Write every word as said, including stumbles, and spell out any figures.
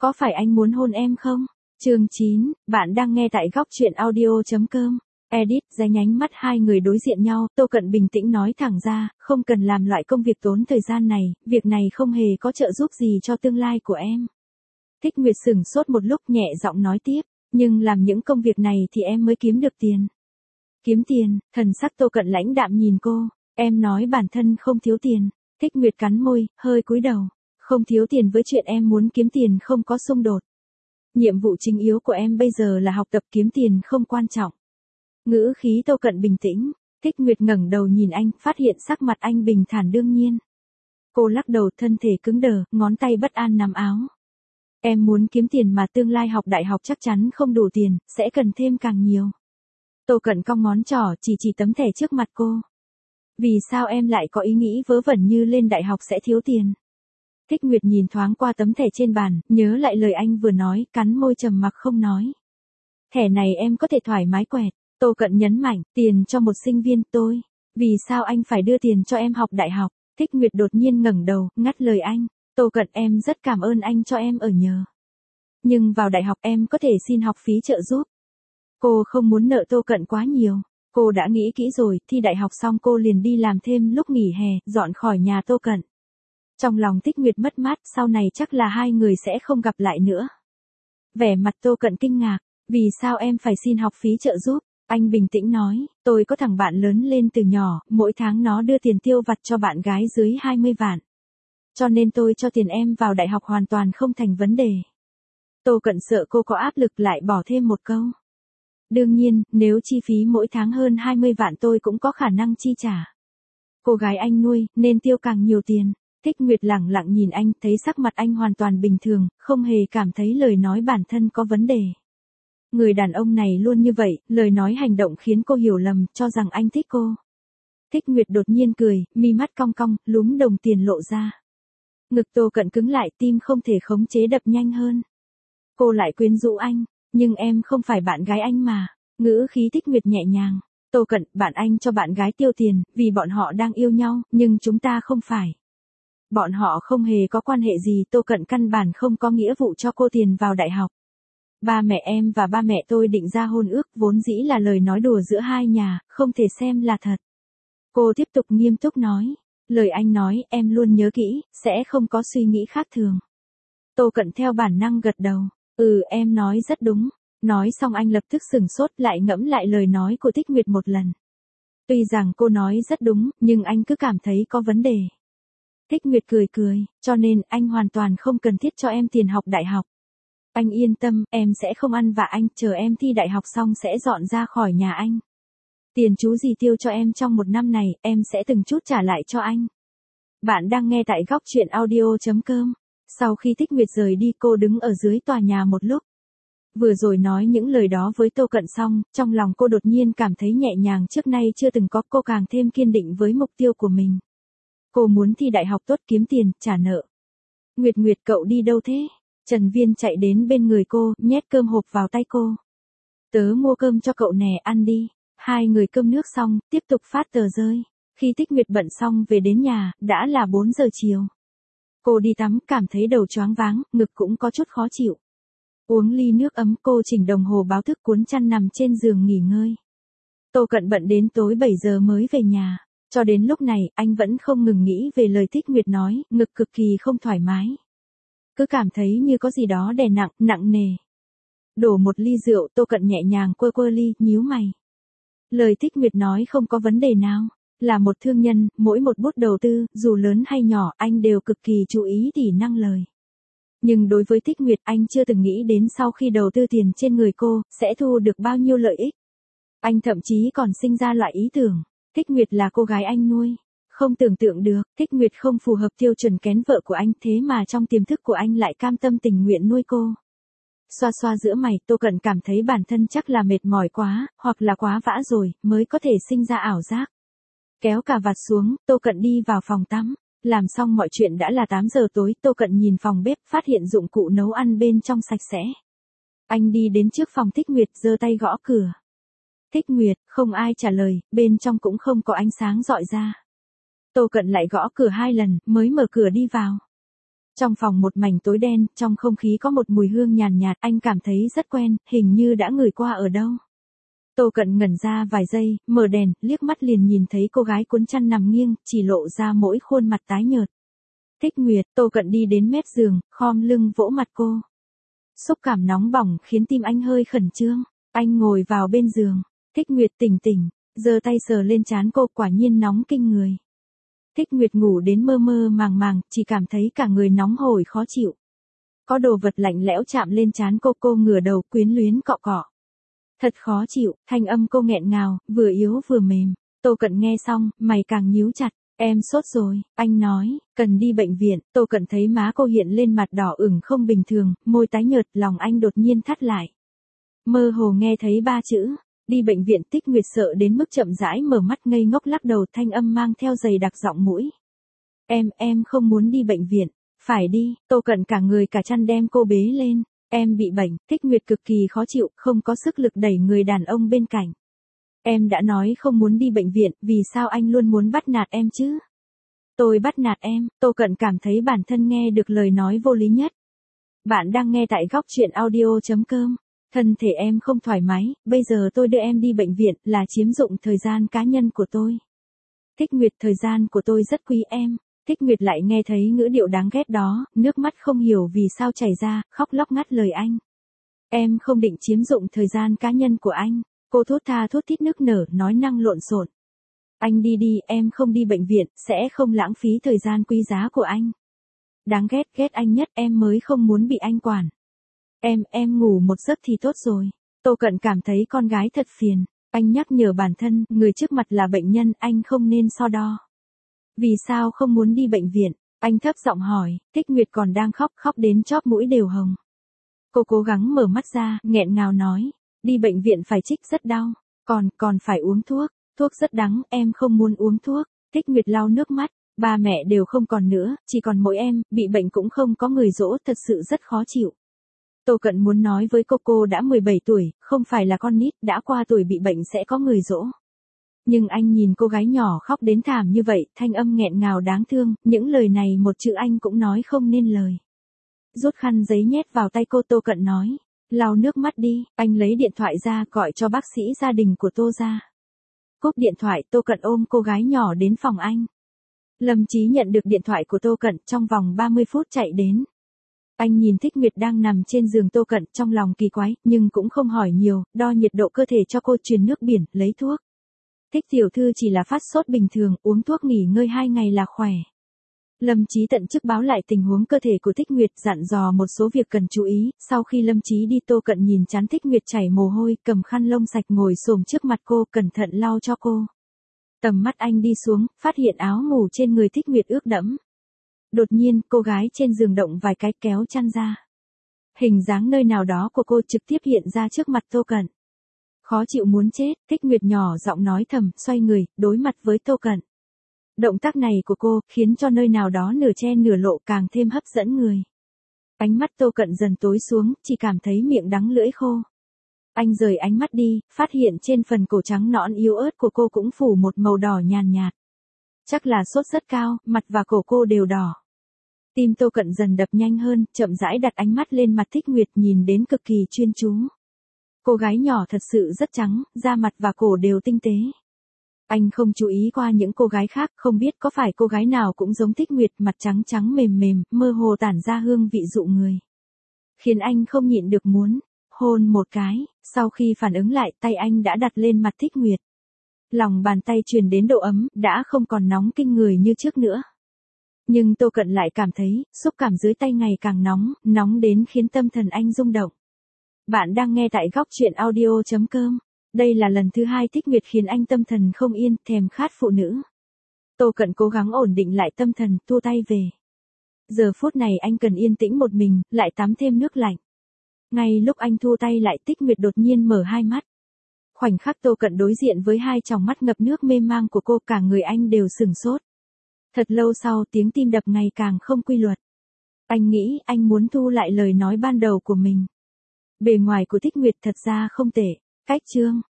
Có phải anh muốn hôn em không? Chương chín, bạn đang nghe tại góc truyện audio chấm com. Edit, dành ánh mắt hai người đối diện nhau, Tô Cận bình tĩnh nói thẳng ra, không cần làm loại công việc tốn thời gian này, việc này không hề có trợ giúp gì cho tương lai của em. Thích Nguyệt sửng sốt một lúc nhẹ giọng nói tiếp, nhưng làm những công việc này thì em mới kiếm được tiền. Kiếm tiền, thần sắc Tô Cận lãnh đạm nhìn cô, em nói bản thân không thiếu tiền. Thích Nguyệt cắn môi, hơi cúi đầu, không thiếu tiền với chuyện em muốn kiếm tiền không có xung đột. Nhiệm vụ chính yếu của em bây giờ là học tập, kiếm tiền không quan trọng. Ngữ khí Tô Cận bình tĩnh, Thích Nguyệt ngẩng đầu nhìn anh, phát hiện sắc mặt anh bình thản đương nhiên. Cô lắc đầu, thân thể cứng đờ, ngón tay bất an nắm áo. Em muốn kiếm tiền mà tương lai học đại học chắc chắn không đủ tiền, sẽ cần thêm càng nhiều. Tô Cận cong ngón trỏ chỉ chỉ tấm thẻ trước mặt cô. Vì sao em lại có ý nghĩ vớ vẩn như lên đại học sẽ thiếu tiền? Thích Nguyệt nhìn thoáng qua tấm thẻ trên bàn, nhớ lại lời anh vừa nói, cắn môi trầm mặc không nói. Thẻ này em có thể thoải mái quẹt. Tô Cận nhấn mạnh, tiền cho một sinh viên tôi. Vì sao anh phải đưa tiền cho em học đại học? Thích Nguyệt đột nhiên ngẩng đầu, ngắt lời anh. Tô Cận, em rất cảm ơn anh cho em ở nhờ. Nhưng vào đại học em có thể xin học phí trợ giúp. Cô không muốn nợ Tô Cận quá nhiều. Cô đã nghĩ kỹ rồi, thi đại học xong cô liền đi làm thêm lúc nghỉ hè, dọn khỏi nhà Tô Cận. Trong lòng Thích Nguyệt mất mát, sau này chắc là hai người sẽ không gặp lại nữa. Vẻ mặt Tô Cận kinh ngạc, vì sao em phải xin học phí trợ giúp? Anh bình tĩnh nói, tôi có thằng bạn lớn lên từ nhỏ, mỗi tháng nó đưa tiền tiêu vặt cho bạn gái dưới hai mươi vạn. Cho nên tôi cho tiền em vào đại học hoàn toàn không thành vấn đề. Tô Cận sợ cô có áp lực lại bỏ thêm một câu. Đương nhiên, nếu chi phí mỗi tháng hơn hai mươi vạn tôi cũng có khả năng chi trả. Cô gái anh nuôi, nên tiêu càng nhiều tiền. Thích Nguyệt lẳng lặng nhìn anh, thấy sắc mặt anh hoàn toàn bình thường, không hề cảm thấy lời nói bản thân có vấn đề. Người đàn ông này luôn như vậy, lời nói hành động khiến cô hiểu lầm, cho rằng anh thích cô. Thích Nguyệt đột nhiên cười, mi mắt cong cong, lúm đồng tiền lộ ra. Ngực Tô Cận cứng lại, tim không thể khống chế đập nhanh hơn. Cô lại quyến rũ anh, nhưng em không phải bạn gái anh mà. Ngữ khí Thích Nguyệt nhẹ nhàng. Tô Cận, bạn anh cho bạn gái tiêu tiền, vì bọn họ đang yêu nhau, nhưng chúng ta không phải. Bọn họ không hề có quan hệ gì, Tô Cận căn bản không có nghĩa vụ cho cô tiền vào đại học. Ba mẹ em và ba mẹ tôi định ra hôn ước, vốn dĩ là lời nói đùa giữa hai nhà, không thể xem là thật. Cô tiếp tục nghiêm túc nói, lời anh nói em luôn nhớ kỹ, sẽ không có suy nghĩ khác thường. Tô Cận theo bản năng gật đầu, ừ em nói rất đúng. Nói xong anh lập tức sửng sốt, lại ngẫm lại lời nói của Thích Nguyệt một lần. Tuy rằng cô nói rất đúng, nhưng anh cứ cảm thấy có vấn đề. Thích Nguyệt cười cười, cho nên anh hoàn toàn không cần thiết cho em tiền học đại học. Anh yên tâm, em sẽ không ăn vạ anh, chờ em thi đại học xong sẽ dọn ra khỏi nhà anh. Tiền chú gì tiêu cho em trong một năm này, em sẽ từng chút trả lại cho anh. Bạn đang nghe tại góc truyện audio chấm com. Sau khi Thích Nguyệt rời đi, cô đứng ở dưới tòa nhà một lúc. Vừa rồi nói những lời đó với Tô Cận xong, trong lòng cô đột nhiên cảm thấy nhẹ nhàng, trước nay chưa từng có, cô càng thêm kiên định với mục tiêu của mình. Cô muốn thi đại học tốt, kiếm tiền, trả nợ. Nguyệt Nguyệt, cậu đi đâu thế? Trần Viên chạy đến bên người cô, nhét cơm hộp vào tay cô. Tớ mua cơm cho cậu nè, ăn đi. Hai người cơm nước xong, tiếp tục phát tờ rơi. Khi Thích Nguyệt bận xong về đến nhà, đã là bốn giờ chiều. Cô đi tắm, cảm thấy đầu choáng váng, ngực cũng có chút khó chịu. Uống ly nước ấm, cô chỉnh đồng hồ báo thức, cuốn chăn nằm trên giường nghỉ ngơi. Tô Cận bận đến tối bảy giờ mới về nhà. Cho đến lúc này, anh vẫn không ngừng nghĩ về lời Thích Nguyệt nói, ngực cực kỳ không thoải mái. Cứ cảm thấy như có gì đó đè nặng, nặng nề. Đổ một ly rượu, Tô Cận nhẹ nhàng quơ quơ ly, nhíu mày. Lời Thích Nguyệt nói không có vấn đề nào. Là một thương nhân, mỗi một bút đầu tư, dù lớn hay nhỏ, anh đều cực kỳ chú ý tỉ năng lời. Nhưng đối với Thích Nguyệt, anh chưa từng nghĩ đến sau khi đầu tư tiền trên người cô, sẽ thu được bao nhiêu lợi ích. Anh thậm chí còn sinh ra loại ý tưởng, Thích Nguyệt là cô gái anh nuôi. Không tưởng tượng được, Thích Nguyệt không phù hợp tiêu chuẩn kén vợ của anh, thế mà trong tiềm thức của anh lại cam tâm tình nguyện nuôi cô. Xoa xoa giữa mày, Tô Cận cảm thấy bản thân chắc là mệt mỏi quá, hoặc là quá vã rồi, mới có thể sinh ra ảo giác. Kéo cà vạt xuống, Tô Cận đi vào phòng tắm. Làm xong mọi chuyện đã là tám giờ tối, Tô Cận nhìn phòng bếp, phát hiện dụng cụ nấu ăn bên trong sạch sẽ. Anh đi đến trước phòng Thích Nguyệt, giơ tay gõ cửa. Thích Nguyệt, không ai trả lời, bên trong cũng không có ánh sáng rọi ra. Tô Cận lại gõ cửa hai lần, mới mở cửa đi vào. Trong phòng một mảnh tối đen, trong không khí có một mùi hương nhàn nhạt, anh cảm thấy rất quen, hình như đã ngửi qua ở đâu. Tô Cận ngẩn ra vài giây, mở đèn, liếc mắt liền nhìn thấy cô gái cuốn chăn nằm nghiêng, chỉ lộ ra mỗi khuôn mặt tái nhợt. Thích Nguyệt, Tô Cận đi đến mép giường, khom lưng vỗ mặt cô. Xúc cảm nóng bỏng khiến tim anh hơi khẩn trương. Anh ngồi vào bên giường. Thích Nguyệt tỉnh tỉnh, giơ tay sờ lên trán cô, quả nhiên nóng kinh người. Thích Nguyệt ngủ đến mơ mơ màng màng, chỉ cảm thấy cả người nóng hổi khó chịu. Có đồ vật lạnh lẽo chạm lên trán cô, cô ngửa đầu quyến luyến cọ cọ. Thật khó chịu, thanh âm cô nghẹn ngào, vừa yếu vừa mềm. Tô Cận nghe xong, mày càng nhíu chặt. Em sốt rồi, anh nói, cần đi bệnh viện. Tô Cận thấy má cô hiện lên mặt đỏ ửng không bình thường, môi tái nhợt, lòng anh đột nhiên thắt lại. Mơ hồ nghe thấy ba chữ, đi bệnh viện. Thích Nguyệt sợ đến mức chậm rãi mở mắt ngây ngốc lắc đầu, thanh âm mang theo dày đặc giọng mũi. Em, em không muốn đi bệnh viện. Phải đi. Tô Cận cả người cả chăn đem cô bế lên. Em bị bệnh. Thích Nguyệt cực kỳ khó chịu, không có sức lực đẩy người đàn ông bên cạnh. Em đã nói không muốn đi bệnh viện, vì sao anh luôn muốn bắt nạt em chứ? Tôi bắt nạt em. Tô Cận cảm thấy bản thân nghe được lời nói vô lý nhất. Bạn đang nghe tại góc truyện audio chấm com. Thân thể em không thoải mái, bây giờ tôi đưa em đi bệnh viện là chiếm dụng thời gian cá nhân của tôi. Thích Nguyệt, thời gian của tôi rất quý em. Thích Nguyệt lại nghe thấy ngữ điệu đáng ghét đó, nước mắt không hiểu vì sao chảy ra, khóc lóc ngắt lời anh. Em không định chiếm dụng thời gian cá nhân của anh. Cô thốt tha thốt thít nức nở, nói năng lộn xộn. Anh đi đi, em không đi bệnh viện, sẽ không lãng phí thời gian quý giá của anh. Đáng ghét, ghét anh nhất, em mới không muốn bị anh quản. Em, em ngủ một giấc thì tốt rồi. Tô Cận cảm thấy con gái thật phiền. Anh nhắc nhở bản thân, người trước mặt là bệnh nhân, anh không nên so đo. Vì sao không muốn đi bệnh viện? Anh thấp giọng hỏi. Thích Nguyệt còn đang khóc, khóc đến chóp mũi đều hồng. Cô cố gắng mở mắt ra, nghẹn ngào nói. Đi bệnh viện phải trích rất đau. Còn, còn phải uống thuốc. Thuốc rất đắng, em không muốn uống thuốc. Thích Nguyệt lau nước mắt. Ba mẹ đều không còn nữa, chỉ còn mỗi em, bị bệnh cũng không có người dỗ, thật sự rất khó chịu. Tô Cận muốn nói với cô cô đã mười bảy tuổi, không phải là con nít, đã qua tuổi bị bệnh sẽ có người dỗ. Nhưng anh nhìn cô gái nhỏ khóc đến thảm như vậy, thanh âm nghẹn ngào đáng thương, những lời này một chữ anh cũng nói không nên lời. Rút khăn giấy nhét vào tay cô, Tô Cận nói. Lau nước mắt đi. Anh lấy điện thoại ra gọi cho bác sĩ gia đình của Tô ra. Cúp điện thoại, Tô Cận ôm cô gái nhỏ đến phòng anh. Lâm Chí nhận được điện thoại của Tô Cận, trong vòng ba mươi phút chạy đến. Anh nhìn Thích Nguyệt đang nằm trên giường Tô Cận, trong lòng kỳ quái, nhưng cũng không hỏi nhiều, đo nhiệt độ cơ thể cho cô, truyền nước biển, lấy thuốc. Thích tiểu thư chỉ là phát sốt bình thường, uống thuốc nghỉ ngơi hai ngày là khỏe. Lâm Chí tận chức báo lại tình huống cơ thể của Thích Nguyệt, dặn dò một số việc cần chú ý. Sau khi Lâm Chí đi, Tô Cận nhìn trán Thích Nguyệt chảy mồ hôi, cầm khăn lông sạch ngồi xổm trước mặt cô, cẩn thận lau cho cô. Tầm mắt anh đi xuống, phát hiện áo ngủ trên người Thích Nguyệt ướt đẫm. Đột nhiên, cô gái trên giường động vài cái, kéo chăn ra. Hình dáng nơi nào đó của cô trực tiếp hiện ra trước mặt Tô Cận. Khó chịu muốn chết, Thích Nguyệt nhỏ giọng nói thầm, xoay người, đối mặt với Tô Cận. Động tác này của cô, khiến cho nơi nào đó nửa che nửa lộ càng thêm hấp dẫn người. Ánh mắt Tô Cận dần tối xuống, chỉ cảm thấy miệng đắng lưỡi khô. Anh rời ánh mắt đi, phát hiện trên phần cổ trắng nõn yếu ớt của cô cũng phủ một màu đỏ nhàn nhạt. Chắc là sốt rất cao, mặt và cổ cô đều đỏ. Tim Tô Cận dần đập nhanh hơn, chậm rãi đặt ánh mắt lên mặt Thích Nguyệt, nhìn đến cực kỳ chuyên chú. Cô gái nhỏ thật sự rất trắng, da mặt và cổ đều tinh tế. Anh không chú ý qua những cô gái khác, không biết có phải cô gái nào cũng giống Thích Nguyệt, mặt trắng trắng mềm mềm, mơ hồ tản ra hương vị dụ người. Khiến anh không nhịn được muốn hôn một cái. Sau khi phản ứng lại, tay anh đã đặt lên mặt Thích Nguyệt. Lòng bàn tay truyền đến độ ấm, đã không còn nóng kinh người như trước nữa. Nhưng Tô Cận lại cảm thấy, xúc cảm dưới tay ngày càng nóng, nóng đến khiến tâm thần anh rung động. Bạn đang nghe tại góc truyện audio chấm com. Đây là lần thứ hai Thích Nguyệt khiến anh tâm thần không yên, thèm khát phụ nữ. Tô Cận cố gắng ổn định lại tâm thần, thu tay về. Giờ phút này anh cần yên tĩnh một mình, lại tắm thêm nước lạnh. Ngay lúc anh thu tay lại, Thích Nguyệt đột nhiên mở hai mắt. Khoảnh khắc Tô Cận đối diện với hai tròng mắt ngập nước mê mang của cô, cả người anh đều sửng sốt. Thật lâu sau, tiếng tim đập ngày càng không quy luật. Anh nghĩ anh muốn thu lại lời nói ban đầu của mình. Bề ngoài của Thích Nguyệt thật ra không tệ. Cách chương,